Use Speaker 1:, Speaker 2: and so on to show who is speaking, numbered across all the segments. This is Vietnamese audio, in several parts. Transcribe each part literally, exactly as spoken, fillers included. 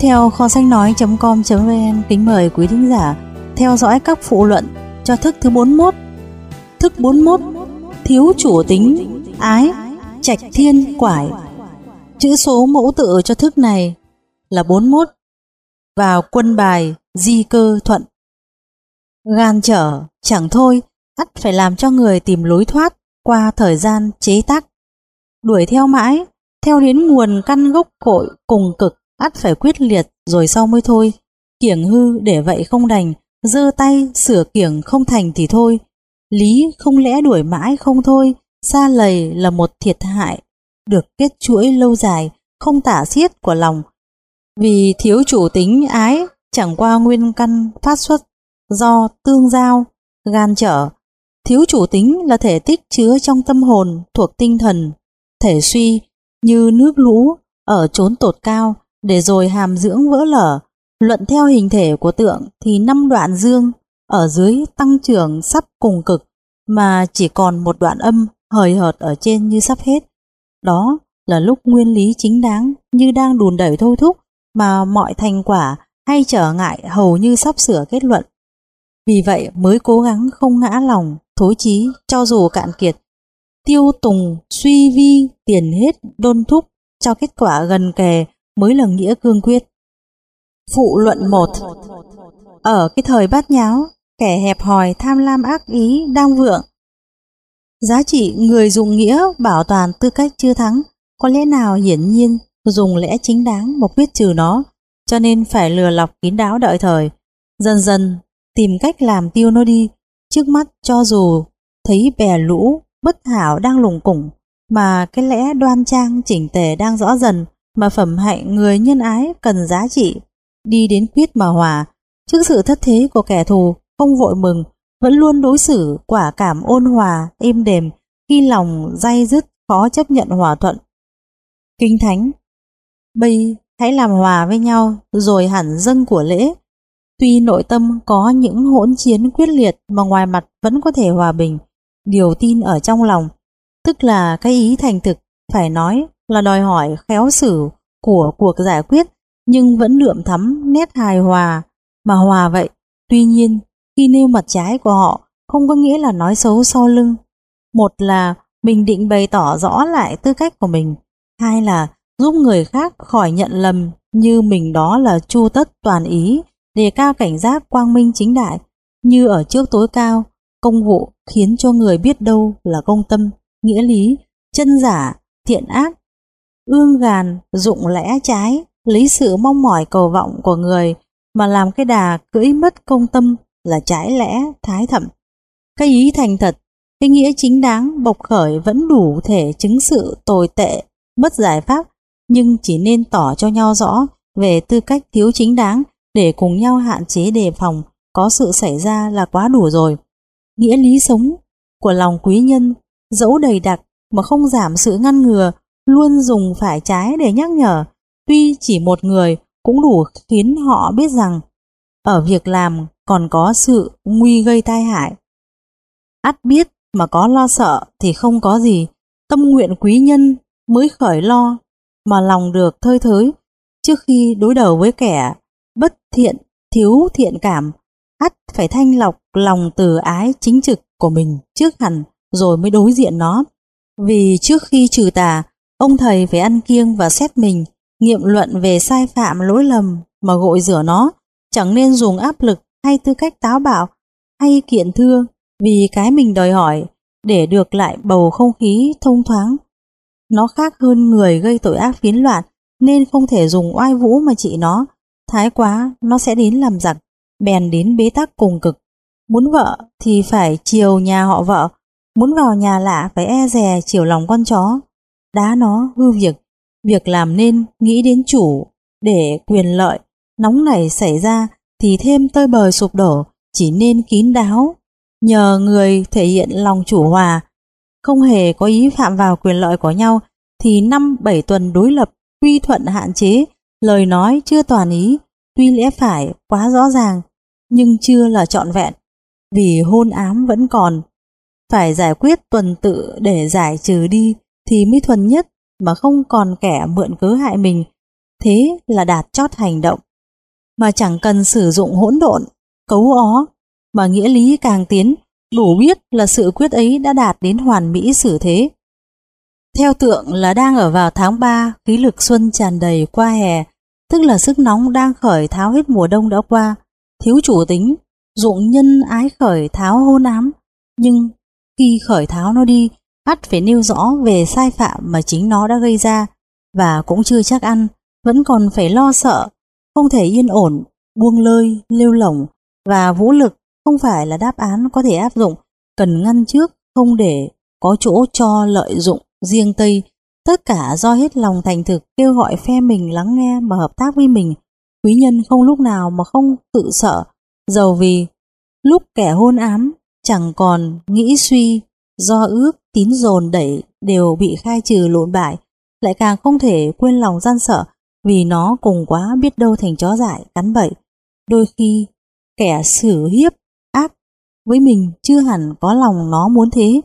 Speaker 1: theo kho sách nói chấm com chấm vn kính mời quý thính giả theo dõi các phụ luận cho thức thứ bốn mươi mốt. Thức bốn mươi mốt: thiếu chủ tính, ái, trạch thiên, quải. Chữ số mẫu tự cho thức này là bốn mươi mốt. Vào quân bài di cơ thuận. Gan trở chẳng thôi, ắt phải làm cho người tìm lối thoát qua thời gian chế tác. Đuổi theo mãi, theo đến nguồn căn gốc cội cùng cực, ắt phải quyết liệt rồi sau mới thôi. Kiểng hư để vậy không đành, giơ tay sửa kiểng không thành thì thôi. Lý không lẽ đuổi mãi không thôi, xa lầy là một thiệt hại được kết chuỗi lâu dài không tả xiết của lòng. Vì thiếu chủ tính ái chẳng qua nguyên căn phát xuất do tương giao gan trở. Thiếu chủ tính là thể tích chứa trong tâm hồn thuộc tinh thần, thể suy như nước lũ ở chốn tột cao, để rồi hàm dưỡng vỡ lở. Luận theo hình thể của tượng thì năm đoạn dương ở dưới tăng trưởng sắp cùng cực, mà chỉ còn một đoạn âm hời hợt ở trên như sắp hết. Đó là lúc nguyên lý chính đáng như đang đùn đẩy thôi thúc, mà mọi thành quả hay trở ngại hầu như sắp sửa kết luận. Vì vậy mới cố gắng không ngã lòng, thối chí cho dù cạn kiệt, tiêu tùng suy vi tiền hết đôn thúc cho kết quả gần kề mới là nghĩa cương quyết. Phụ luận một. Ở cái thời bát nháo, kẻ hẹp hòi tham lam ác ý đang vượng. Giá trị người dụng nghĩa bảo toàn tư cách chưa thắng, có lẽ nào hiển nhiên dùng lẽ chính đáng mà quyết trừ nó, cho nên phải lừa lọc kín đáo đợi thời, dần dần tìm cách làm tiêu nó đi. Trước mắt cho dù thấy bè lũ bất hảo đang lủng củng, mà cái lẽ đoan trang chỉnh tề đang rõ dần, mà phẩm hạnh người nhân ái cần giá trị đi đến quyết mà hòa. Trước sự thất thế của kẻ thù không vội mừng, vẫn luôn đối xử quả cảm ôn hòa êm đềm, khi lòng day dứt khó chấp nhận hòa thuận. Kinh thánh: bây hãy làm hòa với nhau rồi hẳn dâng của lễ. Tuy nội tâm có những hỗn chiến quyết liệt mà ngoài mặt vẫn có thể hòa bình. Điều tin ở trong lòng, tức là cái ý thành thực, phải nói là đòi hỏi khéo xử của cuộc giải quyết, nhưng vẫn đượm thắm nét hài hòa mà hòa vậy. Tuy nhiên khi nêu mặt trái của họ không có nghĩa là nói xấu sau lưng. Một là mình định bày tỏ rõ lại tư cách của mình, hai là giúp người khác khỏi nhận lầm như mình đó là chu tất toàn ý, đề cao cảnh giác quang minh chính đại như ở trước tối cao công vụ, khiến cho người biết đâu là công tâm, nghĩa lý, chân giả, thiện ác, ương gàn, dụng lẽ trái, lấy sự mong mỏi cầu vọng của người mà làm cái đà cưỡi mất công tâm là trái lẽ thái thẩm. Cái ý thành thật, cái nghĩa chính đáng bộc khởi vẫn đủ thể chứng sự tồi tệ, mất giải pháp, nhưng chỉ nên tỏ cho nhau rõ về tư cách thiếu chính đáng để cùng nhau hạn chế đề phòng có sự xảy ra là quá đủ rồi. Nghĩa lý sống của lòng quý nhân dẫu đầy đặc mà không giảm sự ngăn ngừa, luôn dùng phải trái để nhắc nhở. Tuy chỉ một người cũng đủ khiến họ biết rằng ở việc làm còn có sự nguy gây tai hại. Ắt biết mà có lo sợ thì không có gì. Tâm nguyện quý nhân mới khởi lo, mà lòng được thơi thới trước khi đối đầu với kẻ bất thiện, thiếu thiện cảm. Ắt phải thanh lọc lòng từ ái chính trực của mình trước hẳn, rồi mới đối diện nó. Vì trước khi trừ tà, ông thầy phải ăn kiêng và xét mình, nghiệm luận về sai phạm lỗi lầm mà gội rửa nó. Chẳng nên dùng áp lực hay tư cách táo bạo hay kiện thưa vì cái mình đòi hỏi để được lại bầu không khí thông thoáng. Nó khác hơn người gây tội ác phiến loạn, nên không thể dùng oai vũ mà trị nó. Thái quá nó sẽ đến làm giặc, bèn đến bế tắc cùng cực. Muốn vợ thì phải chiều nhà họ vợ, muốn vào nhà lạ phải e dè chiều lòng con chó. Đá nó hư việc, việc làm nên nghĩ đến chủ để quyền lợi nóng nảy xảy ra thì thêm tơi bời sụp đổ. Chỉ nên kín đáo nhờ người thể hiện lòng chủ hòa, không hề có ý phạm vào quyền lợi của nhau, thì năm bảy tuần đối lập quy thuận hạn chế, lời nói chưa toàn ý, tuy lẽ phải quá rõ ràng nhưng chưa là trọn vẹn, vì hôn ám vẫn còn. Phải giải quyết tuần tự để giải trừ đi thì mới thuần nhất, mà không còn kẻ mượn cớ hại mình. thế là đạt chót hành động, mà chẳng cần sử dụng hỗn độn, cấu ó, mà nghĩa lý càng tiến, đủ biết là sự quyết ấy đã đạt đến hoàn mỹ xử thế. Theo tượng là đang ở vào tháng ba, khí lực xuân tràn đầy qua hè, tức là sức nóng đang khởi tháo hết mùa đông đã qua, thiếu chủ tính, dụng nhân ái khởi tháo hôn ám, nhưng khi khởi tháo nó đi, ắt phải nêu rõ về sai phạm mà chính nó đã gây ra, và cũng chưa chắc ăn, vẫn còn phải lo sợ, không thể yên ổn, buông lơi, lêu lỏng, và vũ lực không phải là đáp án có thể áp dụng, cần ngăn trước, không để có chỗ cho lợi dụng riêng Tây, tất cả do hết lòng thành thực kêu gọi phe mình lắng nghe mà hợp tác với mình. Quý nhân không lúc nào mà không tự sợ, dầu vì lúc kẻ hôn ám chẳng còn nghĩ suy, do ước tín dồn đẩy đều bị khai trừ lụn bại, lại càng không thể quên lòng gian sợ, vì nó cùng quá biết đâu thành chó dại cắn bậy. Đôi khi kẻ xử hiếp ác với mình chưa hẳn có lòng nó muốn thế.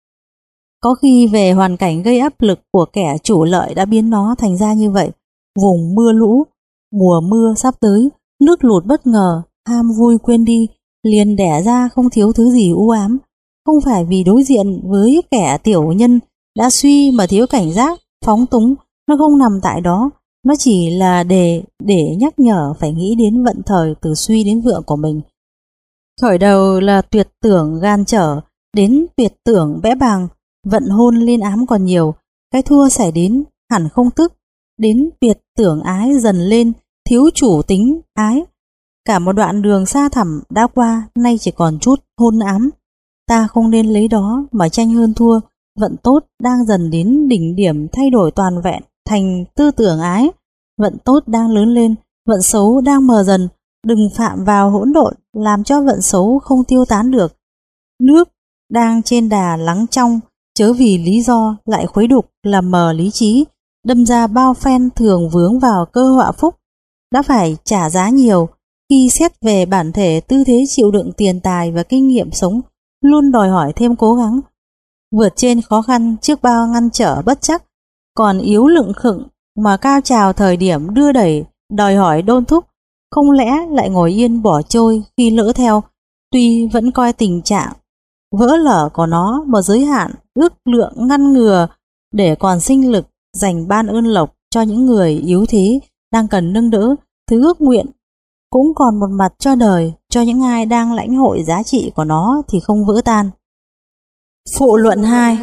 Speaker 1: Có khi về hoàn cảnh gây áp lực của kẻ chủ lợi đã biến nó thành ra như vậy. Vùng mưa lũ, mùa mưa sắp tới, nước lụt bất ngờ, ham vui quên đi, liền đẻ ra không thiếu thứ gì u ám. Không phải vì đối diện với kẻ tiểu nhân đã suy mà thiếu cảnh giác, phóng túng, nó không nằm tại đó. Nó chỉ là để để nhắc nhở phải nghĩ đến vận thời từ suy đến vượng của mình. Khởi đầu là tuyệt tưởng gan trở, đến tuyệt tưởng bẽ bàng, vận hôn liên ám còn nhiều, cái thua xảy đến hẳn không tức, đến tuyệt tưởng ái dần lên, thiếu chủ tính ái. Cả một đoạn đường xa thẳm đã qua, nay chỉ còn chút hôn ám. Ta không nên lấy đó mà tranh hơn thua, vận tốt đang dần đến đỉnh điểm thay đổi toàn vẹn thành tư tưởng ái, vận tốt đang lớn lên, vận xấu đang mờ dần, đừng phạm vào hỗn độn làm cho vận xấu không tiêu tán được. Nước đang trên đà lắng trong, chớ vì lý do lại khuấy đục làm mờ lý trí, đâm ra bao phen thường vướng vào cơ họa phúc, đã phải trả giá nhiều. Khi xét về bản thể, tư thế chịu đựng tiền tài và kinh nghiệm sống luôn đòi hỏi thêm cố gắng, vượt trên khó khăn trước bao ngăn trở bất chắc, còn yếu lựng khựng mà cao trào thời điểm đưa đẩy đòi hỏi đôn thúc, không lẽ lại ngồi yên bỏ trôi khi lỡ theo. Tuy vẫn coi tình trạng vỡ lở của nó một giới hạn ước lượng ngăn ngừa, để còn sinh lực dành ban ơn lộc cho những người yếu thế đang cần nâng đỡ, thứ ước nguyện cũng còn một mặt cho đời, cho những ai đang lãnh hội giá trị của nó thì không vỡ tan. Phụ luận hai.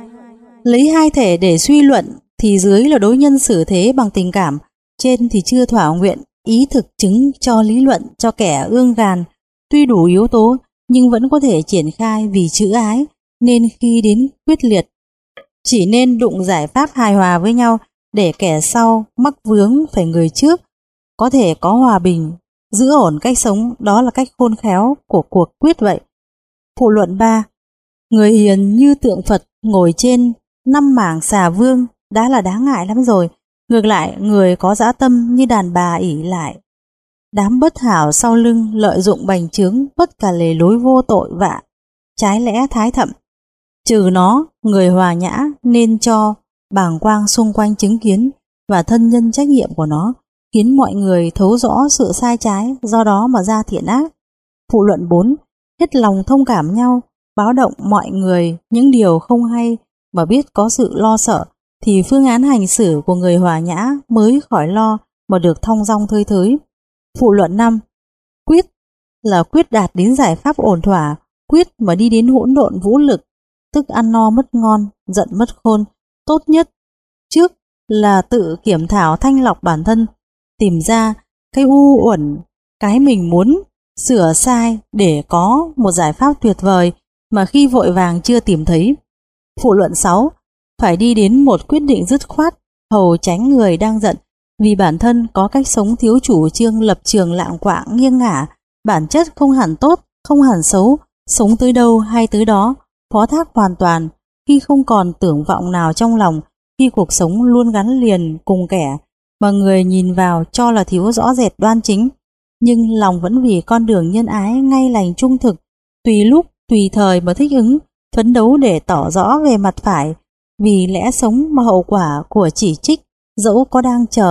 Speaker 1: Lấy hai thể để suy luận thì dưới là đối nhân xử thế bằng tình cảm, trên thì chưa thỏa nguyện ý thực chứng cho lý luận cho kẻ ương gàn. Tuy đủ yếu tố nhưng vẫn có thể triển khai vì chữ ái, nên khi đến quyết liệt chỉ nên đụng giải pháp hài hòa với nhau, để kẻ sau mắc vướng phải người trước có thể có hòa bình, giữ ổn cách sống. Đó là cách khôn khéo của cuộc quyết vậy. Phụ luận ba. Người hiền như tượng Phật ngồi trên năm mảng xà vương đã là đáng ngại lắm rồi, ngược lại người có dã tâm như đàn bà ỷ lại đám bất hảo sau lưng, lợi dụng bành trướng bất cả lề lối vô tội vạ, trái lẽ thái thậm. Trừ nó, người hòa nhã nên cho bàng quang xung quanh chứng kiến và thân nhân trách nhiệm của nó, khiến mọi người thấu rõ sự sai trái, do đó mà ra thiện ác. Phụ luận bốn. Hết lòng thông cảm nhau, báo động mọi người những điều không hay mà biết có sự lo sợ, thì phương án hành xử của người hòa nhã mới khỏi lo mà được thong dong thơi thới. Phụ luận năm. Quyết là quyết đạt đến giải pháp ổn thỏa, quyết mà đi đến hỗn độn vũ lực, tức ăn no mất ngon, giận mất khôn. Tốt nhất trước là tự kiểm thảo thanh lọc bản thân, tìm ra cái u uẩn, cái mình muốn sửa sai để có một giải pháp tuyệt vời mà khi vội vàng chưa tìm thấy. Phụ luận sáu. Phải đi đến một quyết định dứt khoát, hầu tránh người đang giận, vì bản thân có cách sống thiếu chủ trương, lập trường lạng quạng nghiêng ngả, bản chất không hẳn tốt, không hẳn xấu, sống tới đâu hay tới đó, phó thác hoàn toàn, khi không còn tưởng vọng nào trong lòng, khi cuộc sống luôn gắn liền cùng kẻ mà người nhìn vào cho là thiếu rõ rệt đoan chính, nhưng lòng vẫn vì con đường nhân ái ngay lành trung thực, tùy lúc tùy thời mà thích ứng, phấn đấu để tỏ rõ về mặt phải, vì lẽ sống mà hậu quả của chỉ trích dẫu có đang chờ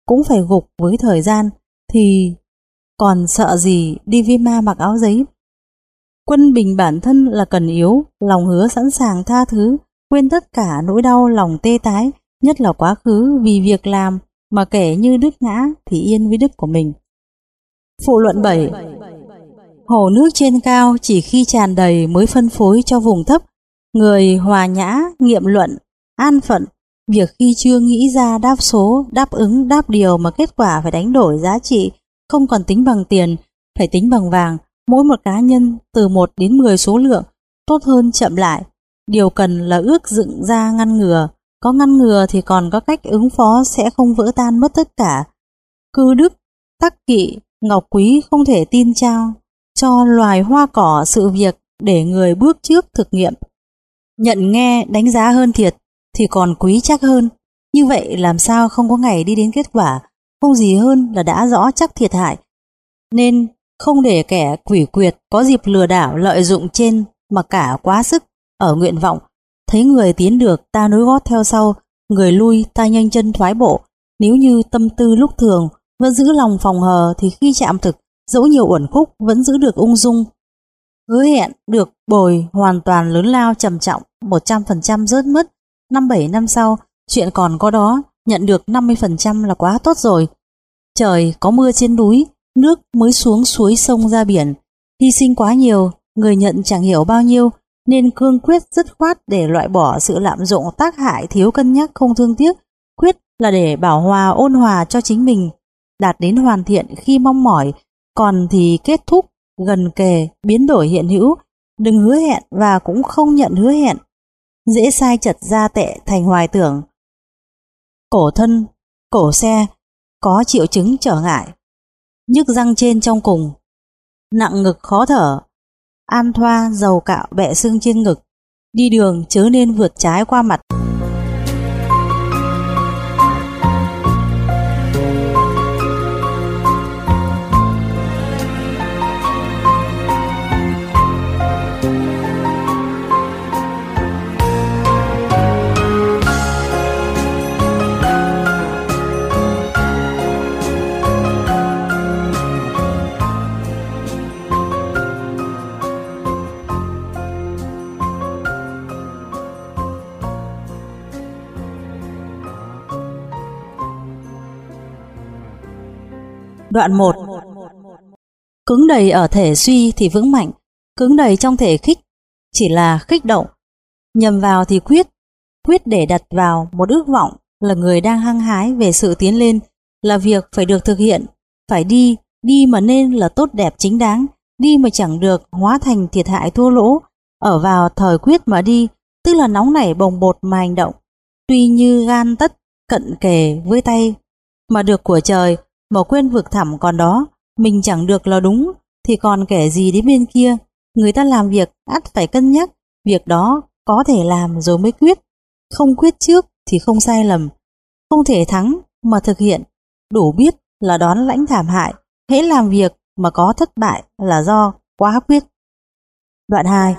Speaker 1: cũng phải gục với thời gian, thì còn sợ gì đi với ma mặc áo giấy. Quân bình bản thân là cần yếu, lòng hứa sẵn sàng tha thứ, quên tất cả nỗi đau lòng tê tái, nhất là quá khứ vì việc làm, mà kể như đứt ngã thì yên với đức của mình. Phụ luận bảy. Hồ nước trên cao chỉ khi tràn đầy mới phân phối cho vùng thấp. Người hòa nhã, nghiệm luận, an phận, việc khi chưa nghĩ ra đáp số, đáp ứng, đáp điều mà kết quả phải đánh đổi giá trị, không còn tính bằng tiền, phải tính bằng vàng. Mỗi một cá nhân từ một đến mười số lượng, tốt hơn chậm lại. Điều cần là ước dựng ra ngăn ngừa. Có ngăn ngừa thì còn có cách ứng phó sẽ không vỡ tan mất tất cả. Cư đức, tắc kỵ, ngọc quý không thể tin trao cho loài hoa cỏ sự việc để người bước trước thực nghiệm. Nhận nghe đánh giá hơn thiệt thì còn quý chắc hơn. Như vậy làm sao không có ngày đi đến kết quả, không gì hơn là đã rõ chắc thiệt hại. Nên không để kẻ quỷ quyệt có dịp lừa đảo lợi dụng trên mà cả quá sức ở nguyện vọng. Thấy người tiến được ta nối gót theo sau, người lui ta nhanh chân thoái bộ. Nếu như tâm tư lúc thường vẫn giữ lòng phòng hờ thì khi chạm thực, dẫu nhiều uẩn khúc vẫn giữ được ung dung. Hứa hẹn được bồi hoàn toàn lớn lao trầm trọng, một trăm phần trăm rớt mất. Năm bảy năm sau, chuyện còn có đó, nhận được năm mươi phần trăm là quá tốt rồi. Trời có mưa trên núi, nước mới xuống suối sông ra biển. Hy sinh quá nhiều, người nhận chẳng hiểu bao nhiêu, nên cương quyết dứt khoát để loại bỏ sự lạm dụng tác hại, thiếu cân nhắc, không thương tiếc. Quyết là để bảo hòa ôn hòa cho chính mình, đạt đến hoàn thiện khi mong mỏi, còn thì kết thúc, gần kề, biến đổi hiện hữu. Đừng hứa hẹn và cũng không nhận hứa hẹn, dễ sai chật ra tệ thành hoài tưởng. Cổ thân, cổ xe, có triệu chứng trở ngại, nhức răng trên trong cùng, nặng ngực khó thở, an thoa dầu cạo bẹ xương trên ngực, đi đường chớ nên vượt trái qua mặt. Đoạn một. Cứng đầy ở thể suy thì vững mạnh, cứng đầy trong thể khích chỉ là khích động. Nhầm vào thì quyết, quyết để đặt vào một ước vọng là người đang hăng hái về sự tiến lên, là việc phải được thực hiện, phải đi, đi mà nên là tốt đẹp chính đáng, đi mà chẳng được hóa thành thiệt hại thua lỗ. Ở vào thời quyết mà đi, tức là nóng nảy bồng bột mà hành động, tuy như gan tất cận kề với tay mà được của trời, mà quên vực thẳm còn đó, mình chẳng được là đúng, thì còn kẻ gì đến bên kia. Người ta làm việc ắt phải cân nhắc, việc đó có thể làm rồi mới quyết, không quyết trước thì không sai lầm, không thể thắng mà thực hiện, đủ biết là đón lãnh thảm hại, hễ làm việc mà có thất bại là do quá quyết. Đoạn hai.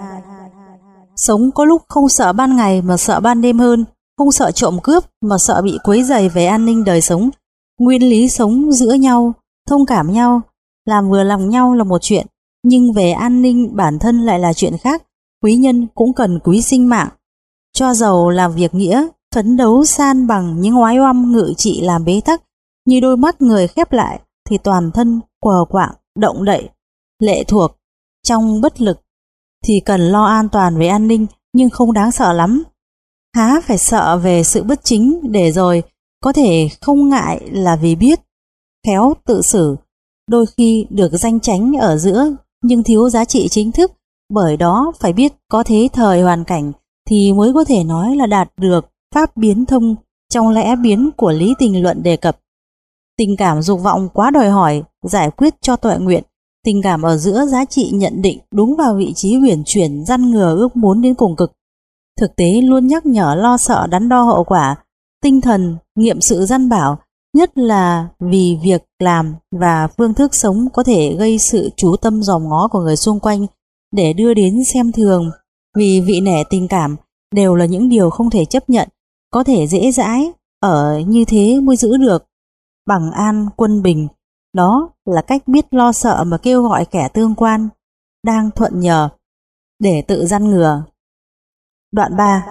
Speaker 1: Sống có lúc không sợ ban ngày mà sợ ban đêm hơn, không sợ trộm cướp mà sợ bị quấy rầy về an ninh đời sống. Nguyên lý sống giữa nhau, thông cảm nhau, làm vừa lòng nhau là một chuyện, nhưng về an ninh bản thân lại là chuyện khác. Quý nhân cũng cần quý sinh mạng, cho dầu làm việc nghĩa, phấn đấu san bằng những oái oăm ngự trị làm bế tắc. Như đôi mắt người khép lại thì toàn thân quờ quạng, động đậy, lệ thuộc. Trong bất lực thì cần lo an toàn về an ninh, nhưng không đáng sợ lắm. Há phải sợ về sự bất chính, để rồi có thể không ngại là vì biết khéo tự xử, đôi khi được danh chánh ở giữa nhưng thiếu giá trị chính thức. Bởi đó phải biết có thế thời hoàn cảnh thì mới có thể nói là đạt được pháp biến thông trong lẽ biến của lý tình luận đề cập. Tình cảm dục vọng quá đòi hỏi, giải quyết cho tuệ nguyện. Tình cảm ở giữa giá trị nhận định đúng vào vị trí huyền chuyển, răn ngừa ước muốn đến cùng cực. Thực tế luôn nhắc nhở lo sợ đắn đo hậu quả. Tinh thần nghiệm sự răn bảo, nhất là vì việc làm và phương thức sống có thể gây sự chú tâm dòm ngó của người xung quanh để đưa đến xem thường. Vì vị nể tình cảm đều là những điều không thể chấp nhận, có thể dễ dãi, ở như thế mới giữ được bằng an quân bình. Đó là cách biết lo sợ mà kêu gọi kẻ tương quan đang thuận nhờ để tự ngăn ngừa. Đoạn ba.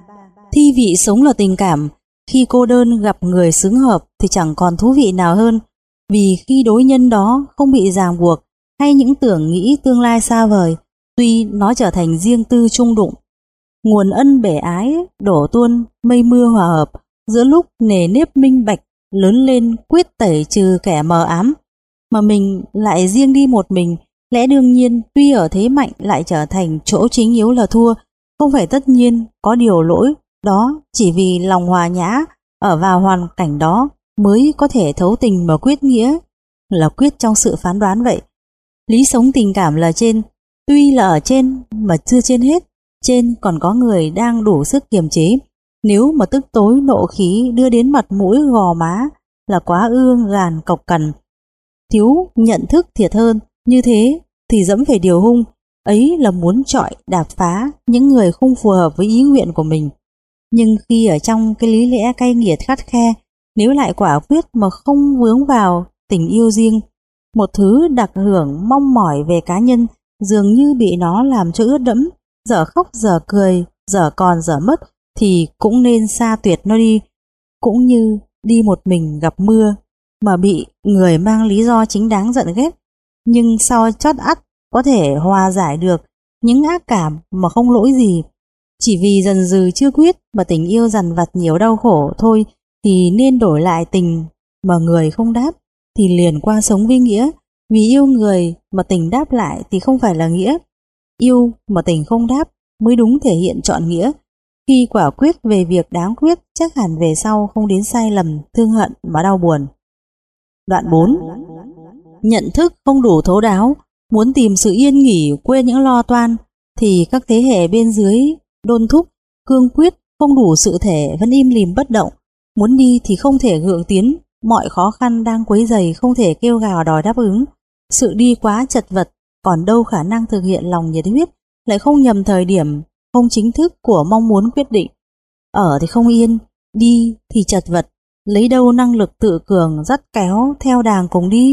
Speaker 1: Thi vị sống là tình cảm. Khi cô đơn gặp người xứng hợp thì chẳng còn thú vị nào hơn, vì khi đối nhân đó không bị ràng buộc hay những tưởng nghĩ tương lai xa vời, tuy nó trở thành riêng tư chung đụng. Nguồn ân bể ái đổ tuôn, mây mưa hòa hợp, giữa lúc nề nếp minh bạch lớn lên quyết tẩy trừ kẻ mờ ám, mà mình lại riêng đi một mình. Lẽ đương nhiên tuy ở thế mạnh lại trở thành chỗ chính yếu là thua. Không phải tất nhiên có điều lỗi đó chỉ vì lòng hòa nhã ở vào hoàn cảnh đó mới có thể thấu tình mà quyết nghĩa, là quyết trong sự phán đoán vậy. Lý sống tình cảm là trên, tuy là ở trên mà chưa trên hết. Trên còn có người đang đủ sức kiềm chế. Nếu mà tức tối nộ khí đưa đến mặt mũi gò má là quá ương gàn cộc cằn. Thiếu nhận thức thiệt hơn, như thế thì dẫm phải điều hung, ấy là muốn trọi đạp phá những người không phù hợp với ý nguyện của mình. Nhưng khi ở trong cái lý lẽ cay nghiệt khắt khe, nếu lại quả quyết mà không vướng vào tình yêu riêng, một thứ đặc hưởng mong mỏi về cá nhân, dường như bị nó làm cho ướt đẫm, dở khóc dở cười, dở còn dở mất, thì cũng nên xa tuyệt nó đi. Cũng như đi một mình gặp mưa mà bị người mang lý do chính đáng giận ghét, nhưng sau chót ắt có thể hòa giải được những ác cảm mà không lỗi gì. Chỉ vì dần dừ chưa quyết mà tình yêu dằn vặt nhiều đau khổ thôi, thì nên đổi lại tình mà người không đáp thì liền qua sống với nghĩa. Vì yêu người mà tình đáp lại thì không phải là nghĩa. Yêu mà tình không đáp mới đúng thể hiện trọn nghĩa. Khi quả quyết về việc đáng quyết, chắc hẳn về sau không đến sai lầm, thương hận mà đau buồn. Đoạn bốn. Nhận thức không đủ thấu đáo, muốn tìm sự yên nghỉ quên những lo toan, thì các thế hệ bên dưới đôn thúc, cương quyết, không đủ sự thể vẫn im lìm bất động. Muốn đi thì không thể gượng tiến, mọi khó khăn đang quấy rầy không thể kêu gào đòi đáp ứng. Sự đi quá chật vật, còn đâu khả năng thực hiện lòng nhiệt huyết, lại không nhầm thời điểm, không chính thức của mong muốn quyết định. Ở thì không yên, đi thì chật vật, lấy đâu năng lực tự cường dắt kéo theo đàng cùng đi.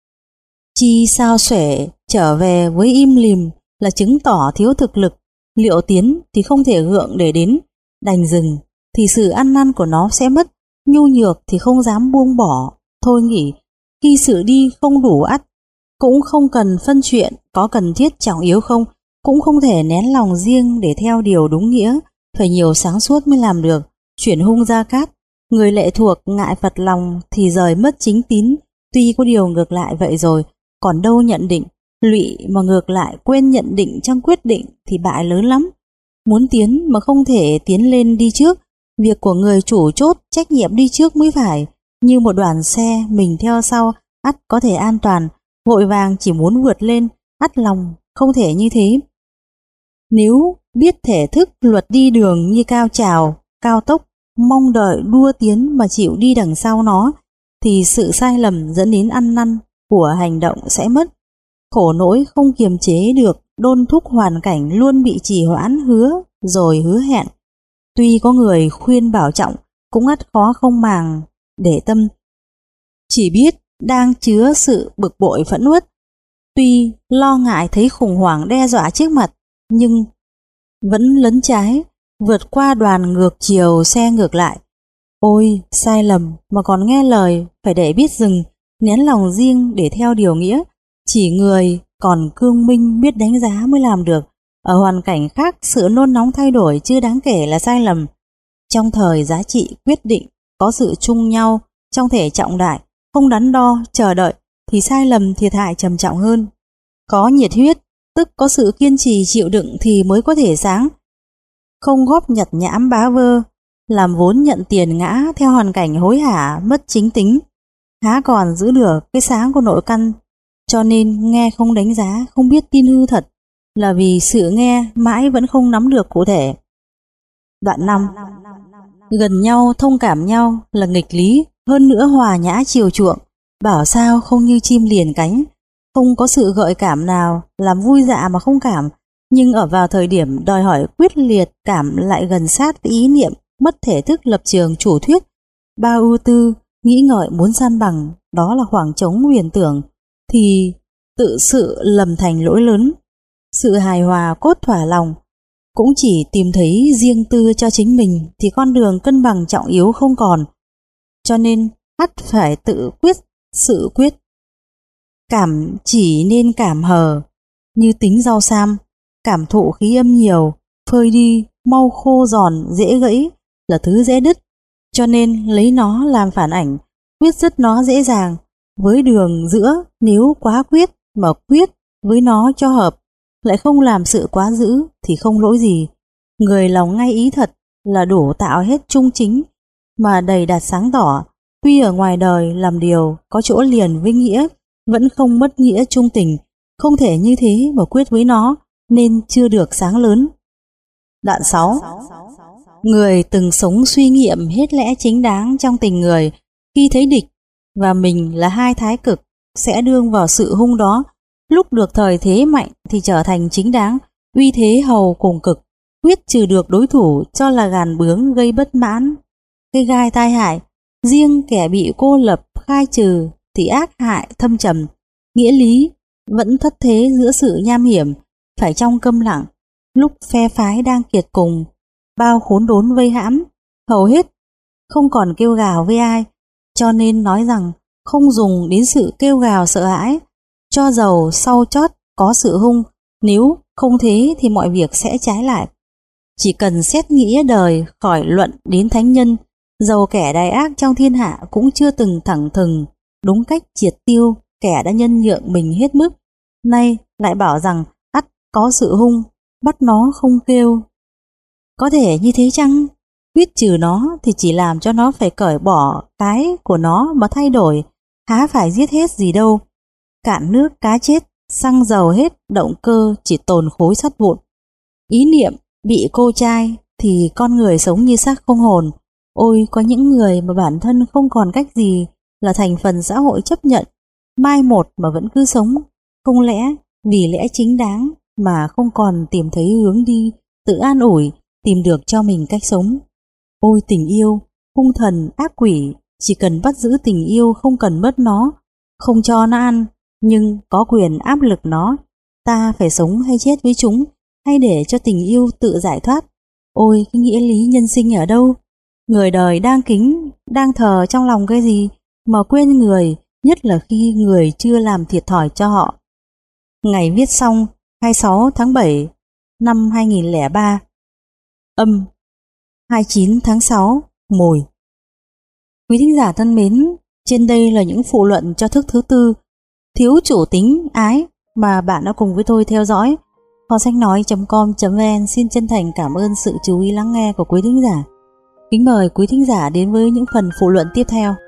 Speaker 1: Chi sao xuể trở về với im lìm là chứng tỏ thiếu thực lực. Liệu tiến thì không thể gượng để đến, đành dừng thì sự ăn năn của nó sẽ mất, nhu nhược thì không dám buông bỏ. Thôi nghỉ, khi sự đi không đủ ắt, cũng không cần phân chuyện có cần thiết trọng yếu không, cũng không thể nén lòng riêng để theo điều đúng nghĩa, phải nhiều sáng suốt mới làm được. Chuyển hung gia cát, người lệ thuộc ngại phật lòng thì rời mất chính tín, tuy có điều ngược lại vậy rồi, còn đâu nhận định, lụy mà ngược lại quên nhận định trong quyết định thì bại lớn lắm. Muốn tiến mà không thể tiến lên đi trước, việc của người chủ chốt trách nhiệm đi trước mới phải, như một đoàn xe mình theo sau, ắt có thể an toàn, vội vàng chỉ muốn vượt lên, ắt lòng không thể như thế. Nếu biết thể thức luật đi đường như cao trào, cao tốc, mong đợi đua tiến mà chịu đi đằng sau nó, thì sự sai lầm dẫn đến ăn năn của hành động sẽ mất. Khổ nỗi không kiềm chế được, đôn thúc hoàn cảnh luôn bị trì hoãn hứa rồi hứa hẹn. Tuy có người khuyên bảo trọng, cũng ắt khó không màng để tâm, chỉ biết đang chứa sự bực bội phẫn uất. Tuy lo ngại thấy khủng hoảng đe dọa trước mặt, nhưng vẫn lấn trái, vượt qua đoàn ngược chiều xe ngược lại. Ôi, sai lầm mà còn nghe lời, phải để biết dừng, nén lòng riêng để theo điều nghĩa. Chỉ người còn cương minh biết đánh giá mới làm được. Ở hoàn cảnh khác, sự nôn nóng thay đổi chưa đáng kể là sai lầm. Trong thời giá trị quyết định có sự chung nhau, trong thể trọng đại, không đắn đo, chờ đợi, thì sai lầm thiệt hại trầm trọng hơn. Có nhiệt huyết, tức có sự kiên trì chịu đựng thì mới có thể sáng. Không góp nhặt nhãm bá vơ, làm vốn nhận tiền ngã theo hoàn cảnh hối hả mất chính tính, há còn giữ được cái sáng của nội căn. Cho nên nghe không đánh giá, không biết tin hư thật, là vì sự nghe mãi vẫn không nắm được cụ thể. Đoạn năm. Gần nhau thông cảm nhau là nghịch lý, hơn nữa hòa nhã chiều chuộng, bảo sao không như chim liền cánh. Không có sự gợi cảm nào làm vui dạ mà không cảm, nhưng ở vào thời điểm đòi hỏi quyết liệt, cảm lại gần sát với ý niệm, mất thể thức lập trường chủ thuyết. Bao ưu tư, nghĩ ngợi muốn san bằng đó là khoảng trống huyền tưởng, thì tự sự lầm thành lỗi lớn. Sự hài hòa cốt thỏa lòng, cũng chỉ tìm thấy riêng tư cho chính mình thì con đường cân bằng trọng yếu không còn. Cho nên ắt phải tự quyết sự quyết. Cảm chỉ nên cảm hờ, như tính rau sam, cảm thụ khí âm nhiều, phơi đi, mau khô giòn, dễ gãy, là thứ dễ đứt. Cho nên lấy nó làm phản ảnh, quyết dứt nó dễ dàng. Với đường giữa, nếu quá quyết mà quyết với nó cho hợp, lại không làm sự quá dữ thì không lỗi gì. Người lòng ngay ý thật là đủ tạo hết trung chính, mà đầy đạt sáng tỏ. Tuy ở ngoài đời làm điều có chỗ liền với nghĩa, vẫn không mất nghĩa trung tình. Không thể như thế mà quyết với nó, nên chưa được sáng lớn. Đoạn sáu. Người từng sống suy nghiệm hết lẽ chính đáng trong tình người, khi thấy địch và mình là hai thái cực, sẽ đương vào sự hung đó. Lúc được thời thế mạnh thì trở thành chính đáng, uy thế hầu cùng cực, quyết trừ được đối thủ cho là gàn bướng gây bất mãn, gây gai tai hại. Riêng kẻ bị cô lập khai trừ thì ác hại thâm trầm, nghĩa lý vẫn thất thế giữa sự nham hiểm, phải trong câm lặng. Lúc phe phái đang kiệt cùng, bao khốn đốn vây hãm, hầu hết không còn kêu gào với ai. Cho nên nói rằng không dùng đến sự kêu gào sợ hãi, cho dầu sau chót có sự hung, nếu không thế thì mọi việc sẽ trái lại. Chỉ cần xét nghĩa đời khỏi luận đến thánh nhân, dầu kẻ đại ác trong thiên hạ cũng chưa từng thẳng thừng đúng cách triệt tiêu kẻ đã nhân nhượng mình hết mức, nay lại bảo rằng ắt có sự hung, bắt nó không kêu. Có thể như thế chăng? Quyết trừ nó thì chỉ làm cho nó phải cởi bỏ cái của nó mà thay đổi, há phải giết hết gì đâu. Cạn nước cá chết, xăng dầu hết, động cơ chỉ tồn khối sắt vụn. Ý niệm bị cô chai thì con người sống như xác không hồn. Ôi, có những người mà bản thân không còn cách gì là thành phần xã hội chấp nhận, mai một mà vẫn cứ sống. Không lẽ vì lẽ chính đáng mà không còn tìm thấy hướng đi, tự an ủi, tìm được cho mình cách sống. Ôi tình yêu, hung thần ác quỷ, chỉ cần bắt giữ tình yêu không cần mất nó, không cho nó ăn, nhưng có quyền áp lực nó. Ta phải sống hay chết với chúng, hay để cho tình yêu tự giải thoát. Ôi cái nghĩa lý nhân sinh ở đâu? Người đời đang kính, đang thờ trong lòng cái gì mà quên người, nhất là khi người chưa làm thiệt thòi cho họ. Ngày viết xong hai mươi sáu tháng bảy năm hai nghìn không trăm lẻ ba, âm hai mươi chín tháng sáu Mùi. Quý thính giả thân mến, trên đây là những phụ luận cho thức thứ tư, thiếu chủ tính ái, mà bạn đã cùng với tôi theo dõi. Kho sách nói chấm com chấm vn xin chân thành cảm ơn sự chú ý lắng nghe của quý thính giả. Kính mời quý thính giả đến với những phần phụ luận tiếp theo.